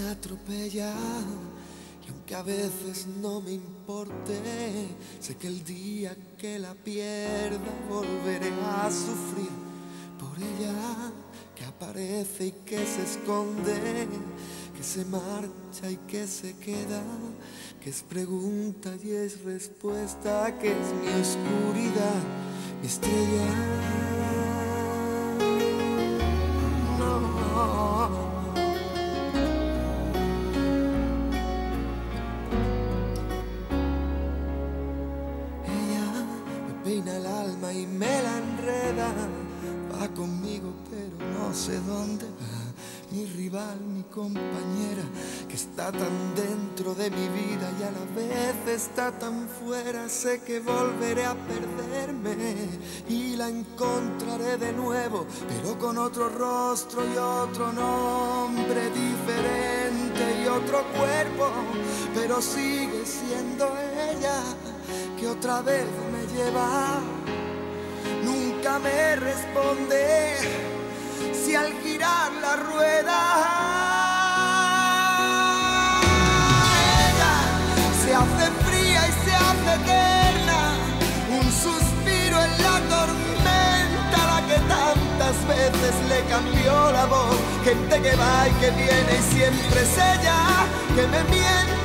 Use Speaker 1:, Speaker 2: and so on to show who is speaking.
Speaker 1: atropella. Y aunque a veces no me importe, sé que el día que la pierda volveré a sufrir por ella, que aparece y que se esconde, que se marcha y que se queda, que es pregunta y es respuesta, que es mi oscuridad, mi estrella. No. Peina el alma y me la enreda, va conmigo pero no sé dónde va. Mi rival, mi compañera, que está tan dentro de mi vida y a la vez está tan fuera. Sé que volveré a perderme y la encontraré de nuevo, pero con otro rostro y otro nombre diferente y otro cuerpo, pero sigue siendo ella que otra vez me lleva. Nunca me responde si al girar la rueda ella se hace fría y se hace eterna, un suspiro en la tormenta, la que tantas veces le cambió la voz. Gente que va y que viene y siempre es ella que me miente